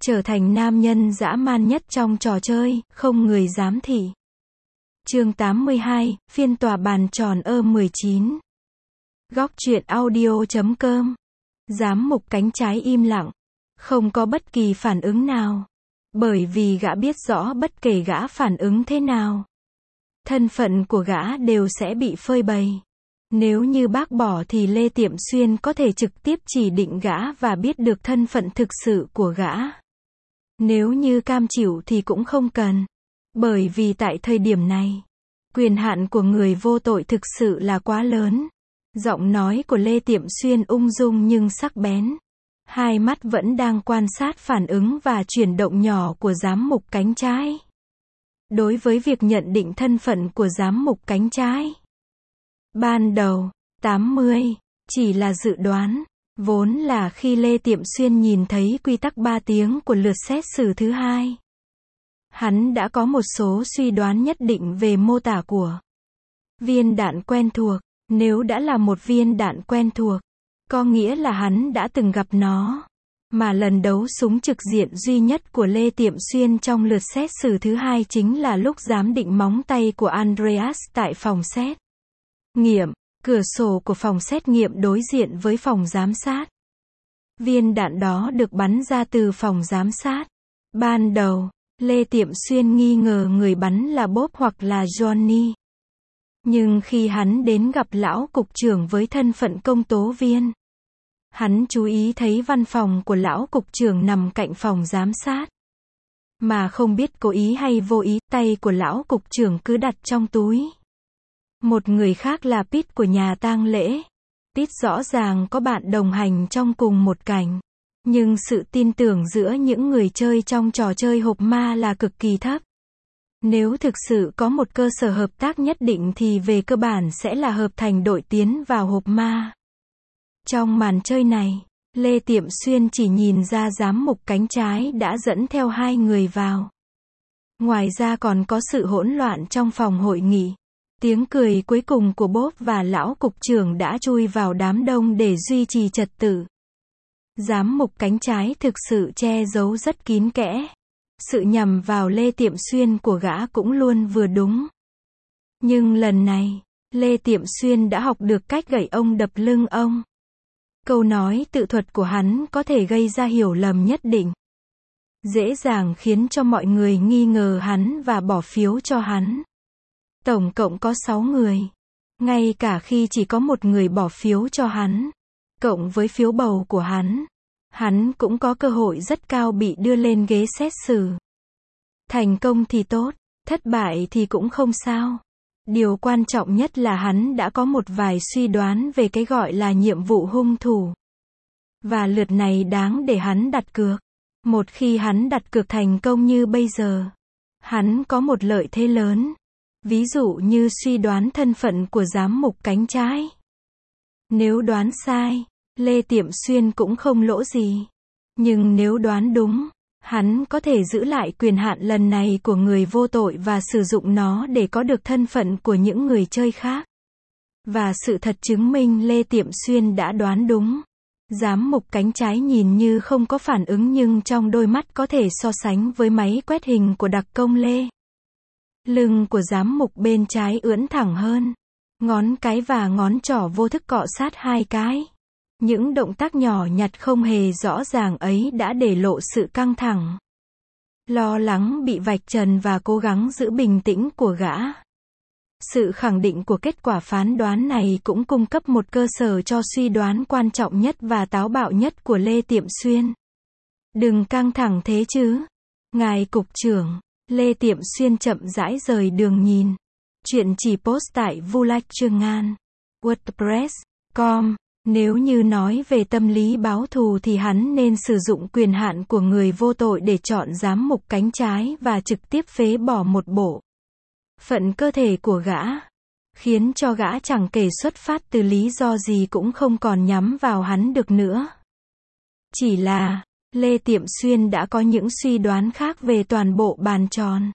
trở thành nam nhân dã man nhất trong trò chơi, không người dám thị. Chương 82, phiên tòa bàn tròn 19. Góc truyện audio.com. Giám mục cánh trái im lặng, không có bất kỳ phản ứng nào. Bởi vì gã biết rõ bất kể gã phản ứng thế nào, thân phận của gã đều sẽ bị phơi bày. Nếu như bác bỏ thì Lê Tiệm Xuyên có thể trực tiếp chỉ định gã và biết được thân phận thực sự của gã. Nếu như cam chịu thì cũng không cần. Bởi vì tại thời điểm này, quyền hạn của người vô tội thực sự là quá lớn. Giọng nói của Lê Tiệm Xuyên ung dung nhưng sắc bén. Hai mắt vẫn đang quan sát phản ứng và chuyển động nhỏ của giám mục cánh trái. Đối với việc nhận định thân phận của giám mục cánh trái, ban đầu, 80, chỉ là dự đoán. Vốn là khi Lê Tiệm Xuyên nhìn thấy quy tắc 3 tiếng của lượt xét xử thứ hai, hắn đã có một số suy đoán nhất định về mô tả của viên đạn quen thuộc. Nếu đã là một viên đạn quen thuộc, có nghĩa là hắn đã từng gặp nó. Mà lần đấu súng trực diện duy nhất của Lê Tiệm Xuyên trong lượt xét xử thứ hai chính là lúc giám định móng tay của Andreas tại phòng xét nghiệm. Cửa sổ của phòng xét nghiệm đối diện với phòng giám sát. Viên đạn đó được bắn ra từ phòng giám sát. Ban đầu, Lê Tiệm Xuyên nghi ngờ người bắn là Bob hoặc là Johnny. Nhưng khi hắn đến gặp lão cục trưởng với thân phận công tố viên, hắn chú ý thấy văn phòng của lão cục trưởng nằm cạnh phòng giám sát. Mà không biết cố ý hay vô ý, tay của lão cục trưởng cứ đặt trong túi. Một người khác là Pete của nhà tang lễ. Pete rõ ràng có bạn đồng hành trong cùng một cảnh. Nhưng sự tin tưởng giữa những người chơi trong trò chơi hộp ma là cực kỳ thấp. Nếu thực sự có một cơ sở hợp tác nhất định thì về cơ bản sẽ là hợp thành đội tiến vào hộp ma. Trong màn chơi này, Lê Tiệm Xuyên chỉ nhìn ra giám mục cánh trái đã dẫn theo hai người vào. Ngoài ra còn có sự hỗn loạn trong phòng hội nghị. Tiếng cười cuối cùng của Bob và lão cục trưởng đã chui vào đám đông để duy trì trật tự. Giám mục cánh trái thực sự che giấu rất kín kẽ. Sự nhằm vào Lê Tiệm Xuyên của gã cũng luôn vừa đúng. Nhưng lần này, Lê Tiệm Xuyên đã học được cách gậy ông đập lưng ông. Câu nói tự thuật của hắn có thể gây ra hiểu lầm nhất định. Dễ dàng khiến cho mọi người nghi ngờ hắn và bỏ phiếu cho hắn. Tổng cộng có 6 người. Ngay cả khi chỉ có một người bỏ phiếu cho hắn, cộng với phiếu bầu của hắn cũng có cơ hội rất cao bị đưa lên ghế xét xử. Thành công thì tốt, thất bại thì cũng không sao. Điều quan trọng nhất là hắn đã có một vài suy đoán về cái gọi là nhiệm vụ hung thủ. Và lượt này đáng để hắn đặt cược. Một khi hắn đặt cược thành công như bây giờ, hắn có một lợi thế lớn. Ví dụ như suy đoán thân phận của giám mục cánh trái. Nếu đoán sai, Lê Tiệm Xuyên cũng không lỗ gì. Nhưng nếu đoán đúng, hắn có thể giữ lại quyền hạn lần này của người vô tội và sử dụng nó để có được thân phận của những người chơi khác. Và sự thật chứng minh Lê Tiệm Xuyên đã đoán đúng. Giám mục cánh trái nhìn như không có phản ứng nhưng trong đôi mắt có thể so sánh với máy quét hình của đặc công Lê. Lưng của giám mục bên trái ưỡn thẳng hơn. Ngón cái và ngón trỏ vô thức cọ sát hai cái. Những động tác nhỏ nhặt không hề rõ ràng ấy đã để lộ sự căng thẳng, lo lắng bị vạch trần và cố gắng giữ bình tĩnh của gã. Sự khẳng định của kết quả phán đoán này cũng cung cấp một cơ sở cho suy đoán quan trọng nhất và táo bạo nhất của Lê Tiệm Xuyên. Đừng căng thẳng thế chứ, ngài cục trưởng. Lê Tiệm Xuyên chậm rãi rời đường nhìn. Chuyện chỉ post tại vulachryangan wordpress.com. Nếu như nói về tâm lý báo thù thì hắn nên sử dụng quyền hạn của người vô tội để chọn giám mục cánh trái và trực tiếp phế bỏ một bộ phận cơ thể của gã, khiến cho gã chẳng kể xuất phát từ lý do gì cũng không còn nhắm vào hắn được nữa. Chỉ là, Lê Tiệm Xuyên đã có những suy đoán khác về toàn bộ bàn tròn.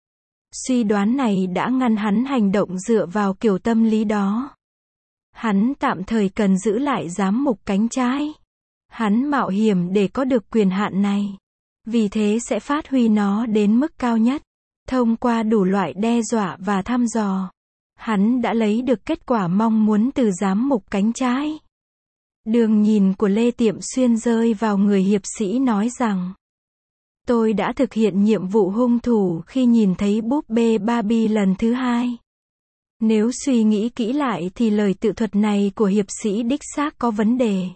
Suy đoán này đã ngăn hắn hành động dựa vào kiểu tâm lý đó. Hắn tạm thời cần giữ lại giám mục cánh trái. Hắn mạo hiểm để có được quyền hạn này. Vì thế sẽ phát huy nó đến mức cao nhất. Thông qua đủ loại đe dọa và thăm dò, hắn đã lấy được kết quả mong muốn từ giám mục cánh trái. Đường nhìn của Lê Tiệm Xuyên rơi vào người hiệp sĩ nói rằng: tôi đã thực hiện nhiệm vụ hung thủ khi nhìn thấy búp bê Barbie lần thứ hai. Nếu suy nghĩ kỹ lại thì lời tự thuật này của hiệp sĩ đích xác có vấn đề.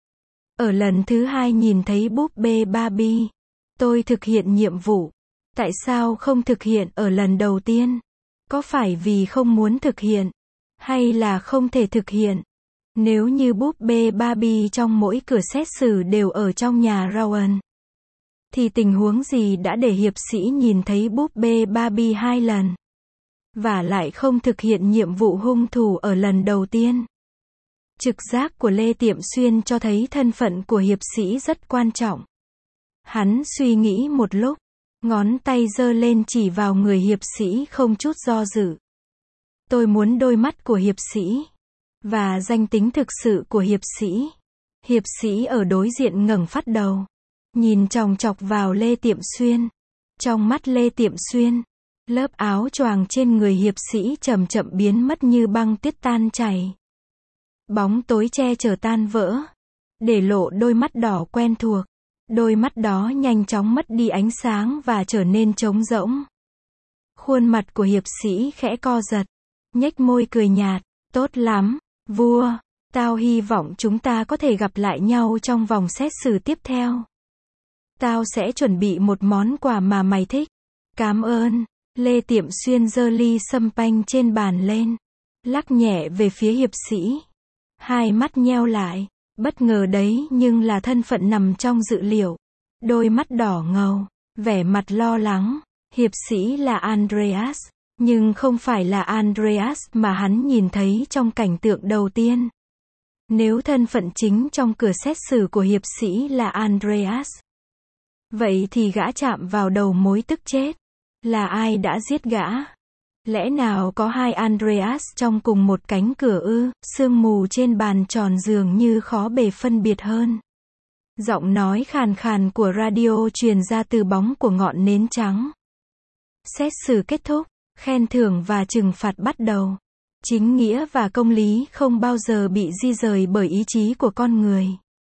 Ở lần thứ hai nhìn thấy búp bê Barbie, tôi thực hiện nhiệm vụ. Tại sao không thực hiện ở lần đầu tiên? Có phải vì không muốn thực hiện? Hay là không thể thực hiện? Nếu như búp bê Barbie trong mỗi cửa xét xử đều ở trong nhà Rowan, thì tình huống gì đã để hiệp sĩ nhìn thấy búp bê Barbie 2 lần? Và lại không thực hiện nhiệm vụ hung thủ ở lần đầu tiên. Trực giác của Lê Tiệm Xuyên cho thấy thân phận của hiệp sĩ rất quan trọng. Hắn suy nghĩ một lúc, ngón tay giơ lên chỉ vào người hiệp sĩ không chút do dự. Tôi muốn đôi mắt của hiệp sĩ và danh tính thực sự của hiệp sĩ. Hiệp sĩ ở đối diện ngẩng phát đầu, nhìn chòng chọc vào Lê Tiệm Xuyên. Trong mắt Lê Tiệm Xuyên, lớp áo choàng trên người hiệp sĩ chậm chậm biến mất như băng tuyết tan chảy. Bóng tối che chở tan vỡ, để lộ đôi mắt đỏ quen thuộc. Đôi mắt đó nhanh chóng mất đi ánh sáng và trở nên trống rỗng. Khuôn mặt của hiệp sĩ khẽ co giật, nhếch môi cười nhạt. Tốt lắm, vua, tao hy vọng chúng ta có thể gặp lại nhau trong vòng xét xử tiếp theo. Tao sẽ chuẩn bị một món quà mà mày thích. Cảm ơn. Lê Tiệm Xuyên giơ ly sâm panh trên bàn lên, lắc nhẹ về phía hiệp sĩ. Hai mắt nheo lại. Bất ngờ đấy, nhưng là thân phận nằm trong dự liệu. Đôi mắt đỏ ngầu, vẻ mặt lo lắng. Hiệp sĩ là Andreas, nhưng không phải là Andreas mà hắn nhìn thấy trong cảnh tượng đầu tiên. Nếu thân phận chính trong cửa xét xử của hiệp sĩ là Andreas, vậy thì gã chạm vào đầu mối tức chết. Là ai đã giết gã? Lẽ nào có hai Andreas trong cùng một cánh cửa ư? Sương mù trên bàn tròn dường như khó bề phân biệt hơn. Giọng nói khàn khàn của radio truyền ra từ bóng của ngọn nến trắng. Xét xử kết thúc, khen thưởng và trừng phạt bắt đầu. Chính nghĩa và công lý không bao giờ bị di rời bởi ý chí của con người.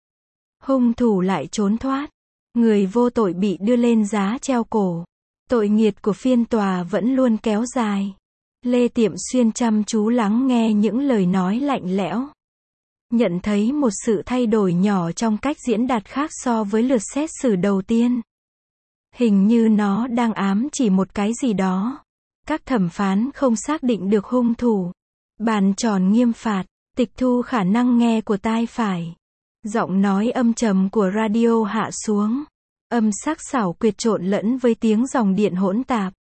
Hung thủ lại trốn thoát. Người vô tội bị đưa lên giá treo cổ. Tội nghiệt của phiên tòa vẫn luôn kéo dài. Lê Tiệm Xuyên chăm chú lắng nghe những lời nói lạnh lẽo. Nhận thấy một sự thay đổi nhỏ trong cách diễn đạt khác so với lượt xét xử đầu tiên. Hình như nó đang ám chỉ một cái gì đó. Các thẩm phán không xác định được hung thủ. Bàn tròn nghiêm phạt, tịch thu khả năng nghe của tai phải. Giọng nói âm trầm của radio hạ xuống. Âm sắc xảo quyệt trộn lẫn với tiếng dòng điện hỗn tạp.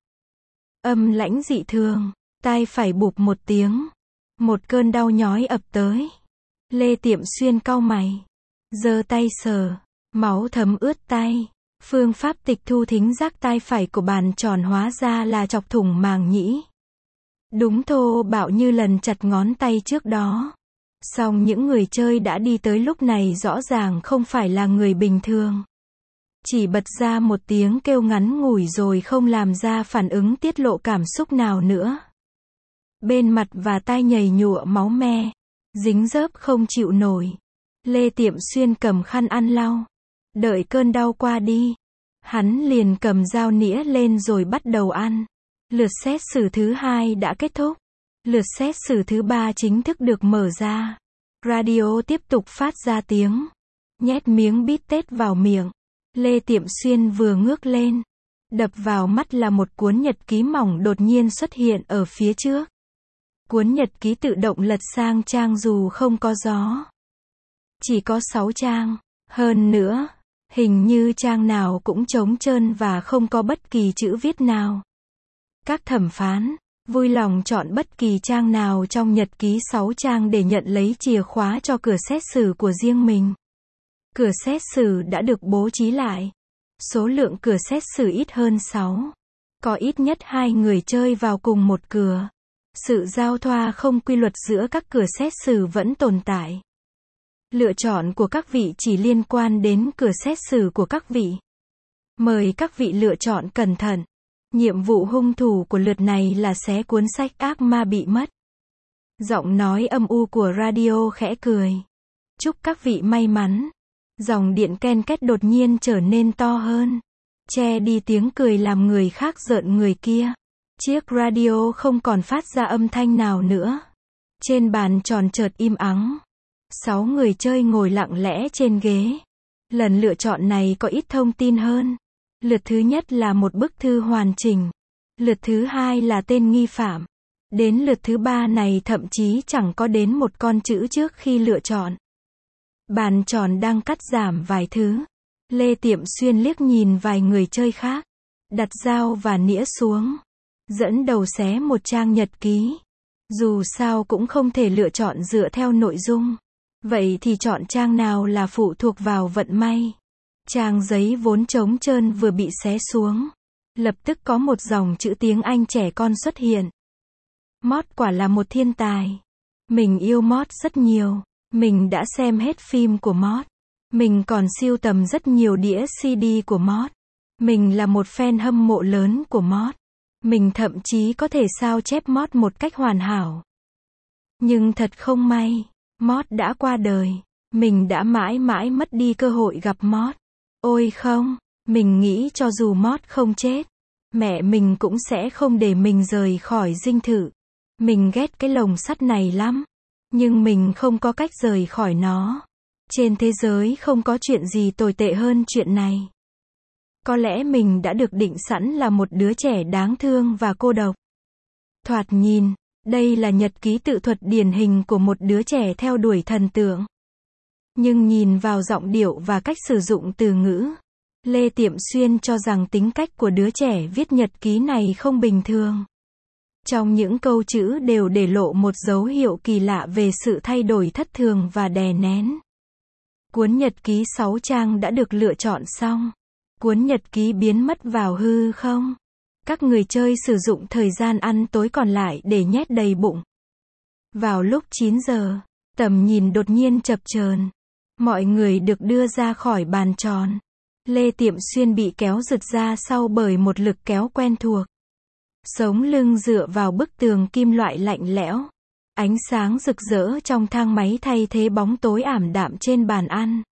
Âm lãnh dị thường, tai phải bụp một tiếng. Một cơn đau nhói ập tới. Lê Tiệm Xuyên cau mày, giơ tay sờ, máu thấm ướt tay. Phương pháp tịch thu thính giác tai phải của bàn tròn hóa ra là chọc thủng màng nhĩ. Đúng thô bạo như lần chặt ngón tay trước đó. Song những người chơi đã đi tới lúc này rõ ràng không phải là người bình thường. Chỉ bật ra một tiếng kêu ngắn ngủi rồi không làm ra phản ứng tiết lộ cảm xúc nào nữa. Bên mặt và tai nhầy nhụa máu me, dính dớp không chịu nổi. Lê Tiệm Xuyên cầm khăn ăn lau. Đợi cơn đau qua đi, hắn liền cầm dao nĩa lên rồi bắt đầu ăn. Lượt xét xử thứ 2 đã kết thúc. Lượt xét xử thứ 3 chính thức được mở ra. Radio tiếp tục phát ra tiếng. Nhét miếng bít tết vào miệng. Lê Tiệm Xuyên vừa ngước lên. Đập vào mắt là một cuốn nhật ký mỏng đột nhiên xuất hiện ở phía trước. Cuốn nhật ký tự động lật sang trang dù không có gió. Chỉ có 6 trang. Hơn nữa, hình như trang nào cũng trống trơn và không có bất kỳ chữ viết nào. Các thẩm phán vui lòng chọn bất kỳ trang nào trong nhật ký 6 trang để nhận lấy chìa khóa cho cửa xét xử của riêng mình. Cửa xét xử đã được bố trí lại. Số lượng cửa xét xử ít hơn 6. Có ít nhất 2 người chơi vào cùng một cửa. Sự giao thoa không quy luật giữa các cửa xét xử vẫn tồn tại. Lựa chọn của các vị chỉ liên quan đến cửa xét xử của các vị. Mời các vị lựa chọn cẩn thận. Nhiệm vụ hung thủ của lượt này là xé cuốn sách ác ma bị mất. Giọng nói âm u của radio khẽ cười. Chúc các vị may mắn. Dòng điện ken két đột nhiên trở nên to hơn. Che đi tiếng cười làm người khác rợn người kia. Chiếc radio không còn phát ra âm thanh nào nữa. Trên bàn tròn chợt im ắng. 6 người chơi ngồi lặng lẽ trên ghế. Lần lựa chọn này có ít thông tin hơn. Lượt thứ nhất là một bức thư hoàn chỉnh. Lượt thứ hai là tên nghi phạm. Đến lượt thứ ba này thậm chí chẳng có đến một con chữ trước khi lựa chọn. Bàn tròn đang cắt giảm vài thứ. Lê Tiệm Xuyên liếc nhìn vài người chơi khác. Đặt dao và nĩa xuống. Dẫn đầu xé một trang nhật ký. Dù sao cũng không thể lựa chọn dựa theo nội dung. Vậy thì chọn trang nào là phụ thuộc vào vận may. Trang giấy vốn trống trơn vừa bị xé xuống. Lập tức có một dòng chữ tiếng Anh trẻ con xuất hiện. Mót quả là một thiên tài. Mình yêu Mót rất nhiều. Mình đã xem hết phim của Mót. Mình còn sưu tầm rất nhiều đĩa CD của Mót. Mình là một fan hâm mộ lớn của Mót. Mình thậm chí có thể sao chép Mót một cách hoàn hảo. Nhưng thật không may, Mót đã qua đời. Mình đã mãi mãi mất đi cơ hội gặp Mót. Ôi không, mình nghĩ cho dù Mót không chết, mẹ mình cũng sẽ không để mình rời khỏi dinh thự. Mình ghét cái lồng sắt này lắm. Nhưng mình không có cách rời khỏi nó. Trên thế giới không có chuyện gì tồi tệ hơn chuyện này. Có lẽ mình đã được định sẵn là một đứa trẻ đáng thương và cô độc. Thoạt nhìn, đây là nhật ký tự thuật điển hình của một đứa trẻ theo đuổi thần tượng. Nhưng nhìn vào giọng điệu và cách sử dụng từ ngữ, Lê Tiệm Xuyên cho rằng tính cách của đứa trẻ viết nhật ký này không bình thường. Trong những câu chữ đều để lộ một dấu hiệu kỳ lạ về sự thay đổi thất thường và đè nén. Cuốn nhật ký 6 trang đã được lựa chọn xong. Cuốn nhật ký biến mất vào hư không. Các người chơi sử dụng thời gian ăn tối còn lại để nhét đầy bụng. Vào lúc 9 giờ, tầm nhìn đột nhiên chập chờn. Mọi người được đưa ra khỏi bàn tròn. Lê Tiệm Xuyên bị kéo giật ra sau bởi một lực kéo quen thuộc. Sống lưng dựa vào bức tường kim loại lạnh lẽo. Ánh sáng rực rỡ trong thang máy thay thế bóng tối ảm đạm trên bàn ăn.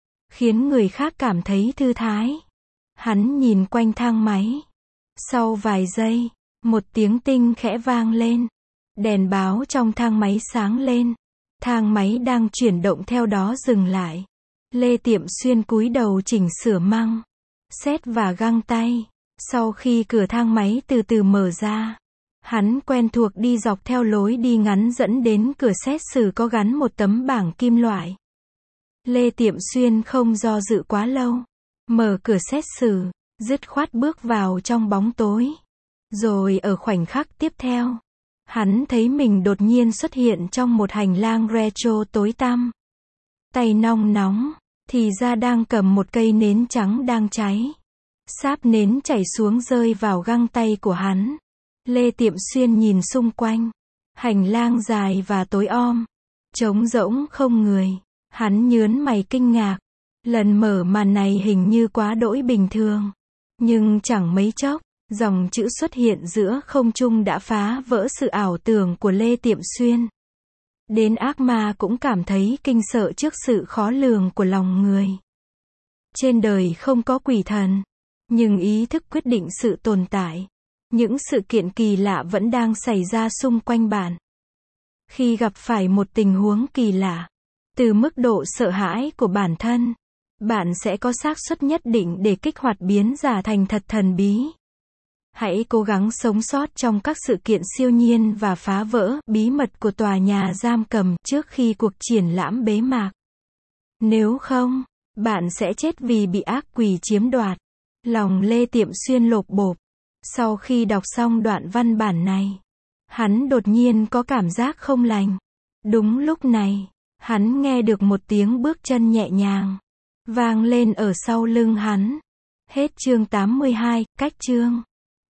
Khiến người khác cảm thấy thư thái. Hắn nhìn quanh thang máy. Sau vài giây, một tiếng tinh khẽ vang lên. Đèn báo trong thang máy sáng lên. Thang máy đang chuyển động theo đó dừng lại. Lê Tiệm Xuyên cúi đầu chỉnh sửa măng, sét và găng tay. Sau khi cửa thang máy từ từ mở ra, hắn quen thuộc đi dọc theo lối đi ngắn dẫn đến cửa xét xử có gắn một tấm bảng kim loại. Lê Tiệm Xuyên không do dự quá lâu. Mở cửa xét xử, dứt khoát bước vào trong bóng tối. Rồi ở khoảnh khắc tiếp theo, hắn thấy mình đột nhiên xuất hiện trong một hành lang retro tối tăm. Tay nong nóng, thì ra đang cầm một cây nến trắng đang cháy. Sáp nến chảy xuống rơi vào găng tay của hắn. Lê Tiệm Xuyên nhìn xung quanh. Hành lang dài và tối om. Trống rỗng không người. Hắn nhớn mày kinh ngạc. Lần mở màn này hình như quá đỗi bình thường. Nhưng chẳng mấy chốc, dòng chữ xuất hiện giữa không trung đã phá vỡ sự ảo tưởng của Lê Tiệm Xuyên. Đến ác ma cũng cảm thấy kinh sợ trước sự khó lường của lòng người. Trên đời không có quỷ thần. Nhưng ý thức quyết định sự tồn tại. Những sự kiện kỳ lạ vẫn đang xảy ra xung quanh bạn. Khi gặp phải một tình huống kỳ lạ, từ mức độ sợ hãi của bản thân, bạn sẽ có xác suất nhất định để kích hoạt biến giả thành thật thần bí. Hãy cố gắng sống sót trong các sự kiện siêu nhiên và phá vỡ bí mật của tòa nhà giam cầm trước khi cuộc triển lãm bế mạc. Nếu không, bạn sẽ chết vì bị ác quỷ chiếm đoạt. Lòng Lê Tiệm Xuyên lộp bộp. Sau khi đọc xong đoạn văn bản này, hắn đột nhiên có cảm giác không lành. Đúng lúc này, hắn nghe được một tiếng bước chân nhẹ nhàng vang lên ở sau lưng hắn. Hết chương 82, cách chương.